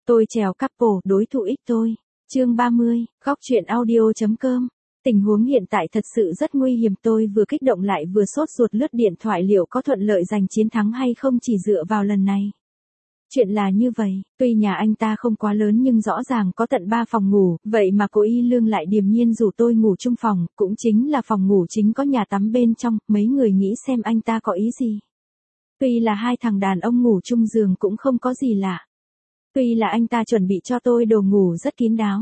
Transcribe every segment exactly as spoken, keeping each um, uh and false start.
Tôi trèo couple, đối thủ ích tôi. Chương ba mươi, góc truyện audio.com. Tình huống hiện tại thật sự rất nguy hiểm, tôi vừa kích động lại vừa sốt ruột lướt điện thoại, liệu có thuận lợi giành chiến thắng hay không chỉ dựa vào lần này. Chuyện là như vậy, tuy nhà anh ta không quá lớn nhưng rõ ràng có tận ba phòng ngủ, vậy mà cô Y Lương lại điềm nhiên rủ tôi ngủ chung phòng, cũng chính là phòng ngủ chính có nhà tắm bên trong, mấy người nghĩ xem anh ta có ý gì. Tuy là hai thằng đàn ông ngủ chung giường cũng không có gì lạ. Tuy là anh ta chuẩn bị cho tôi đồ ngủ rất kín đáo.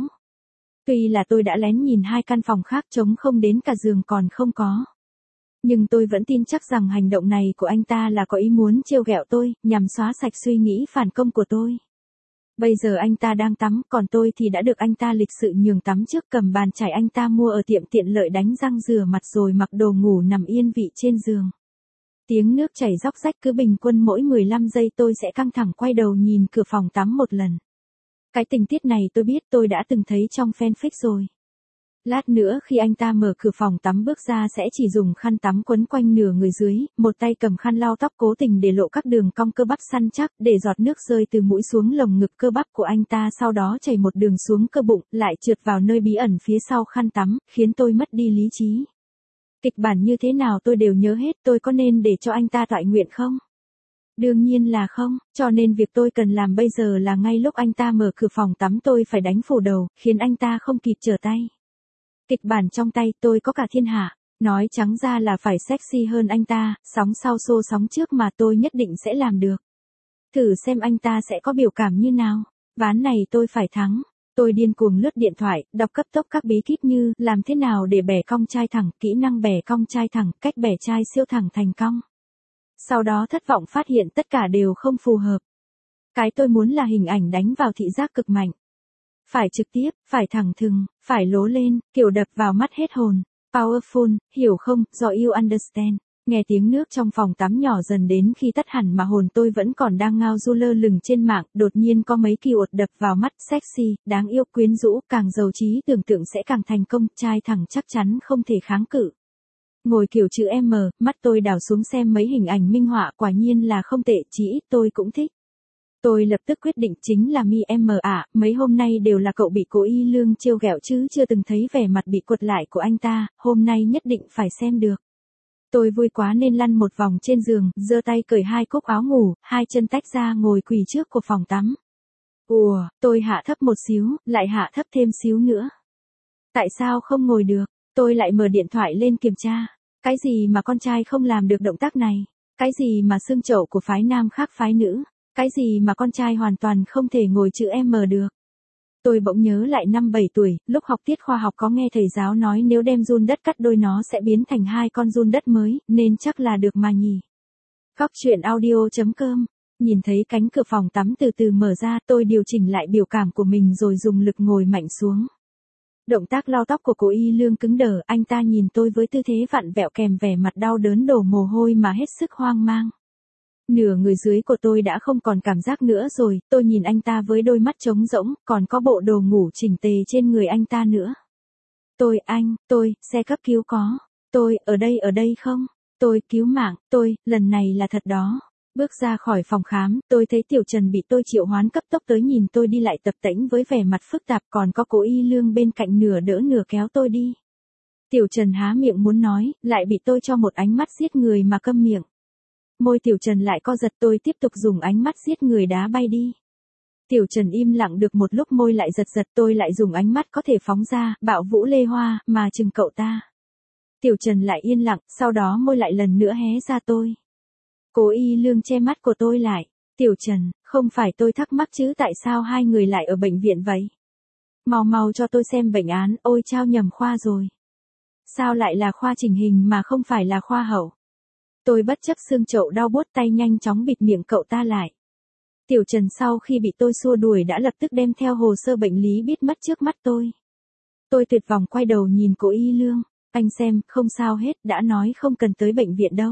Tuy là tôi đã lén nhìn hai căn phòng khác trống không đến cả giường còn không có. Nhưng tôi vẫn tin chắc rằng hành động này của anh ta là có ý muốn trêu ghẹo tôi, nhằm xóa sạch suy nghĩ phản công của tôi. Bây giờ anh ta đang tắm, còn tôi thì đã được anh ta lịch sự nhường tắm trước, cầm bàn chải anh ta mua ở tiệm tiện lợi đánh răng rửa mặt rồi mặc đồ ngủ nằm yên vị trên giường. Tiếng nước chảy róc rách cứ bình quân mỗi mười lăm giây tôi sẽ căng thẳng quay đầu nhìn cửa phòng tắm một lần. Cái tình tiết này tôi biết tôi đã từng thấy trong fanfic rồi. Lát nữa khi anh ta mở cửa phòng tắm bước ra sẽ chỉ dùng khăn tắm quấn quanh nửa người dưới, một tay cầm khăn lau tóc cố tình để lộ các đường cong cơ bắp săn chắc, để giọt nước rơi từ mũi xuống lồng ngực cơ bắp của anh ta, sau đó chảy một đường xuống cơ bụng, lại trượt vào nơi bí ẩn phía sau khăn tắm, khiến tôi mất đi lý trí. Kịch bản như thế nào tôi đều nhớ hết, tôi có nên để cho anh ta toại nguyện không? Đương nhiên là không, cho nên việc tôi cần làm bây giờ là ngay lúc anh ta mở cửa phòng tắm tôi phải đánh phủ đầu, khiến anh ta không kịp trở tay. Kịch bản trong tay tôi có cả thiên hạ, nói trắng ra là phải sexy hơn anh ta, sóng sau xô sóng trước mà tôi nhất định sẽ làm được. Thử xem anh ta sẽ có biểu cảm như nào, ván này tôi phải thắng. Tôi điên cuồng lướt điện thoại, đọc cấp tốc các bí kíp như làm thế nào để bẻ cong chai thẳng, kỹ năng bẻ cong chai thẳng, cách bẻ chai siêu thẳng thành cong. Sau đó thất vọng phát hiện tất cả đều không phù hợp. Cái tôi muốn là hình ảnh đánh vào thị giác cực mạnh. Phải trực tiếp, phải thẳng thừng, phải lố lên, kiểu đập vào mắt hết hồn. Powerful, hiểu không, do you understand. Nghe tiếng nước trong phòng tắm nhỏ dần đến khi tắt hẳn mà hồn tôi vẫn còn đang ngao du lơ lửng trên mạng, đột nhiên có mấy keyword đập vào mắt, sexy, đáng yêu, quyến rũ, càng giàu trí tưởng tượng sẽ càng thành công, trai thẳng chắc chắn không thể kháng cự. Ngồi kiểu chữ M, mắt tôi đảo xuống xem mấy hình ảnh minh họa, quả nhiên là không tệ, chỉ ít tôi cũng thích. Tôi lập tức quyết định chính là mi em ạ, à, mấy hôm nay đều là cậu bị cô Y Lương trêu ghẹo chứ chưa từng thấy vẻ mặt bị quật lại của anh ta, hôm nay nhất định phải xem được. Tôi vui quá nên lăn một vòng trên giường, giơ tay cởi hai cúc áo ngủ, hai chân tách ra ngồi quỳ trước của phòng tắm. Ùa, tôi hạ thấp một xíu, lại hạ thấp thêm xíu nữa. Tại sao không ngồi được? Tôi lại mở điện thoại lên kiểm tra. Cái gì mà con trai không làm được động tác này? Cái gì mà xương chậu của phái nam khác phái nữ? Cái gì mà con trai hoàn toàn không thể ngồi chữ M được? Tôi bỗng nhớ lại năm bảy tuổi, lúc học tiết khoa học có nghe thầy giáo nói nếu đem giun đất cắt đôi nó sẽ biến thành hai con giun đất mới, nên chắc là được mà nhỉ. Góc truyện audio.com. Nhìn thấy cánh cửa phòng tắm từ từ mở ra, tôi điều chỉnh lại biểu cảm của mình rồi dùng lực ngồi mạnh xuống. Động tác lau tóc của cô Y Lương cứng đờ, anh ta nhìn tôi với tư thế vặn vẹo kèm vẻ mặt đau đớn đổ mồ hôi mà hết sức hoang mang. Nửa người dưới của tôi đã không còn cảm giác nữa rồi, tôi nhìn anh ta với đôi mắt trống rỗng, còn có bộ đồ ngủ chỉnh tề trên người anh ta nữa. Tôi, anh, tôi, xe cấp cứu có. Tôi, ở đây ở đây không? Tôi, cứu mạng, tôi, lần này là thật đó. Bước ra khỏi phòng khám, tôi thấy Tiểu Trần bị tôi triệu hoán cấp tốc tới nhìn tôi đi lại tập tễnh với vẻ mặt phức tạp, còn có cô Y Lương bên cạnh nửa đỡ nửa kéo tôi đi. Tiểu Trần há miệng muốn nói, lại bị tôi cho một ánh mắt giết người mà câm miệng. Môi Tiểu Trần lại co giật, tôi tiếp tục dùng ánh mắt giết người đá bay đi. Tiểu Trần im lặng được một lúc môi lại giật giật, tôi lại dùng ánh mắt có thể phóng ra, bạo vũ lê hoa, mà chừng cậu ta. Tiểu Trần lại yên lặng, sau đó môi lại lần nữa hé ra tôi. Cô Y Lương che mắt của tôi lại. Tiểu Trần, không phải tôi thắc mắc chứ tại sao hai người lại ở bệnh viện vậy? Mau mau cho tôi xem bệnh án, ôi trao nhầm khoa rồi. Sao lại là khoa chỉnh hình mà không phải là khoa hậu? Tôi bất chấp xương chậu đau buốt tay nhanh chóng bịt miệng cậu ta lại. Tiểu Trần sau khi bị tôi xua đuổi đã lập tức đem theo hồ sơ bệnh lý biết mất trước mắt tôi. Tôi tuyệt vọng quay đầu nhìn cô Y Lương. Anh xem, không sao hết, đã nói không cần tới bệnh viện đâu.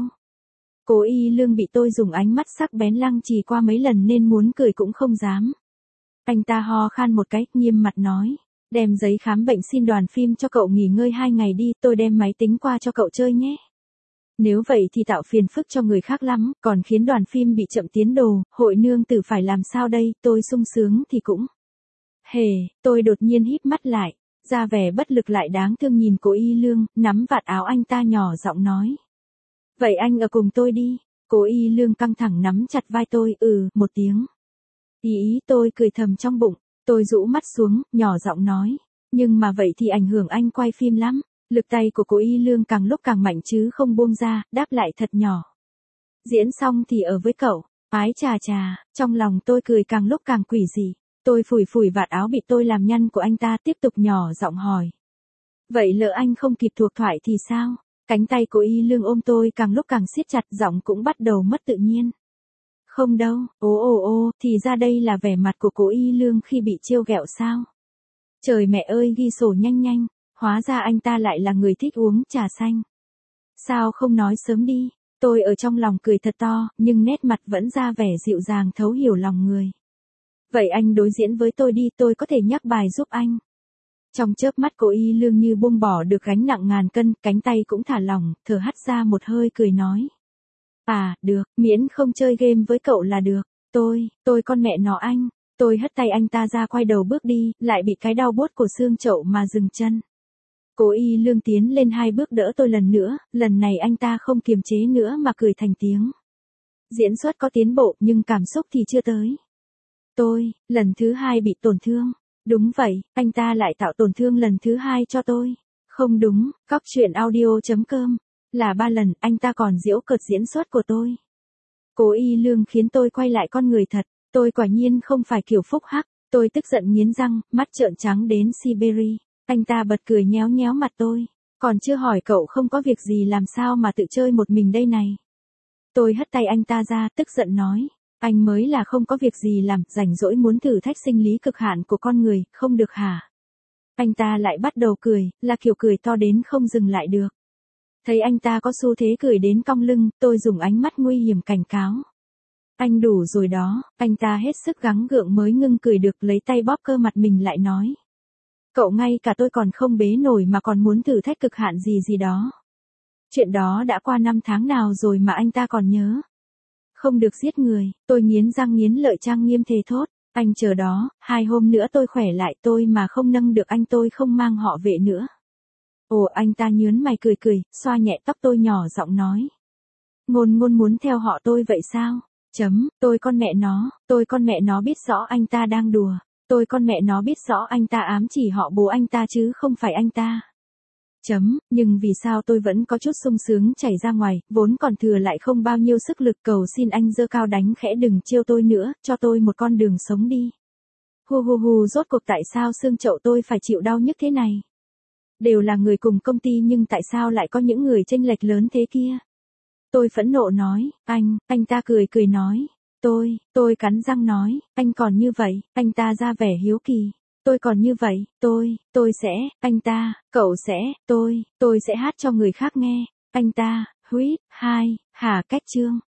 Cô Y Lương bị tôi dùng ánh mắt sắc bén lăng trì qua mấy lần nên muốn cười cũng không dám. Anh ta ho khan một cái, nghiêm mặt nói. Đem giấy khám bệnh xin đoàn phim cho cậu nghỉ ngơi hai ngày đi, tôi đem máy tính qua cho cậu chơi nhé. Nếu vậy thì tạo phiền phức cho người khác lắm, còn khiến đoàn phim bị chậm tiến độ, hội nương tử phải làm sao đây, tôi sung sướng thì cũng. Hề, tôi đột nhiên híp mắt lại, ra vẻ bất lực lại đáng thương nhìn Cố Y Lương, nắm vạt áo anh ta nhỏ giọng nói. Vậy anh ở cùng tôi đi. Cố Y Lương căng thẳng nắm chặt vai tôi, ừ, một tiếng. Ý ý tôi cười thầm trong bụng, tôi rũ mắt xuống, nhỏ giọng nói. Nhưng mà vậy thì ảnh hưởng anh quay phim lắm. Lực tay của Cố Y Lương càng lúc càng mạnh chứ không buông ra, đáp lại thật nhỏ. Diễn xong thì ở với cậu, ái chà chà, trong lòng tôi cười càng lúc càng quỷ dị. Tôi phủi phủi vạt áo bị tôi làm nhăn của anh ta tiếp tục nhỏ giọng hỏi. Vậy lỡ anh không kịp thuộc thoại thì sao? Cánh tay Cố Y Lương ôm tôi càng lúc càng siết chặt, giọng cũng bắt đầu mất tự nhiên. Không đâu, ồ ồ ồ, thì ra đây là vẻ mặt của Cố Y Lương khi bị trêu ghẹo sao? Trời mẹ ơi, ghi sổ nhanh nhanh, hóa ra anh ta lại là người thích uống trà xanh. Sao không nói sớm đi? Tôi ở trong lòng cười thật to, nhưng nét mặt vẫn ra vẻ dịu dàng thấu hiểu lòng người. Vậy anh đối diễn với tôi đi, tôi có thể nhắc bài giúp anh. Trong chớp mắt Cố Y Lương như buông bỏ được gánh nặng ngàn cân, cánh tay cũng thả lỏng, thở hắt ra một hơi cười nói. À, được, miễn không chơi game với cậu là được. Tôi, tôi con mẹ nó anh. Tôi hất tay anh ta ra quay đầu bước đi, lại bị cái đau buốt của xương chậu mà dừng chân. Cố Y Lương tiến lên hai bước đỡ tôi lần nữa, lần này anh ta không kiềm chế nữa mà cười thành tiếng. Diễn xuất có tiến bộ nhưng cảm xúc thì chưa tới. Tôi, lần thứ hai bị tổn thương. Đúng vậy, anh ta lại tạo tổn thương lần thứ hai cho tôi. Không đúng, Cóc Truyện Audio chấm com. Là ba lần, anh ta còn giễu cợt diễn xuất của tôi. Cố Y Lương khiến tôi quay lại con người thật. Tôi quả nhiên không phải kiểu phúc hắc. Tôi tức giận nghiến răng, mắt trợn trắng đến Siberia. Anh ta bật cười nhéo nhéo mặt tôi. Còn chưa hỏi cậu không có việc gì làm sao mà tự chơi một mình đây này. Tôi hất tay anh ta ra, tức giận nói. Anh mới là không có việc gì làm, rảnh rỗi muốn thử thách sinh lý cực hạn của con người, không được hả? Anh ta lại bắt đầu cười, là kiểu cười to đến không dừng lại được. Thấy anh ta có xu thế cười đến cong lưng, tôi dùng ánh mắt nguy hiểm cảnh cáo. Anh đủ rồi đó, anh ta hết sức gắng gượng mới ngưng cười được, lấy tay bóp cơ mặt mình lại nói. Cậu ngay cả tôi còn không bế nổi mà còn muốn thử thách cực hạn gì gì đó. Chuyện đó đã qua năm tháng nào rồi mà anh ta còn nhớ. Không được giết người, tôi nghiến răng nghiến lợi trang nghiêm thề thốt. Anh chờ đó, hai hôm nữa tôi khỏe lại, tôi mà không nâng được anh tôi không mang họ vệ nữa. Ồ, anh ta nhớn mày cười cười, xoa nhẹ tóc tôi nhỏ giọng nói. Ngôn ngôn muốn theo họ tôi vậy sao? Chấm, tôi con mẹ nó, tôi con mẹ nó biết rõ anh ta đang đùa. Tôi con mẹ nó biết rõ anh ta ám chỉ họ bố anh ta chứ không phải anh ta. Chấm, nhưng vì sao tôi vẫn có chút sung sướng chảy ra ngoài, vốn còn thừa lại không bao nhiêu sức lực, cầu xin anh giơ cao đánh khẽ đừng trêu tôi nữa, cho tôi một con đường sống đi. Hu hu hu, rốt cuộc tại sao xương chậu tôi phải chịu đau nhức thế này? Đều là người cùng công ty nhưng tại sao lại có những người chênh lệch lớn thế kia? Tôi phẫn nộ nói, anh, anh ta cười cười nói. Tôi, tôi cắn răng nói, anh còn như vậy, anh ta ra vẻ hiếu kỳ. Tôi còn như vậy, tôi, tôi sẽ, anh ta, cậu sẽ, tôi, tôi sẽ hát cho người khác nghe. Anh ta, huýt, hai, hà cách chương.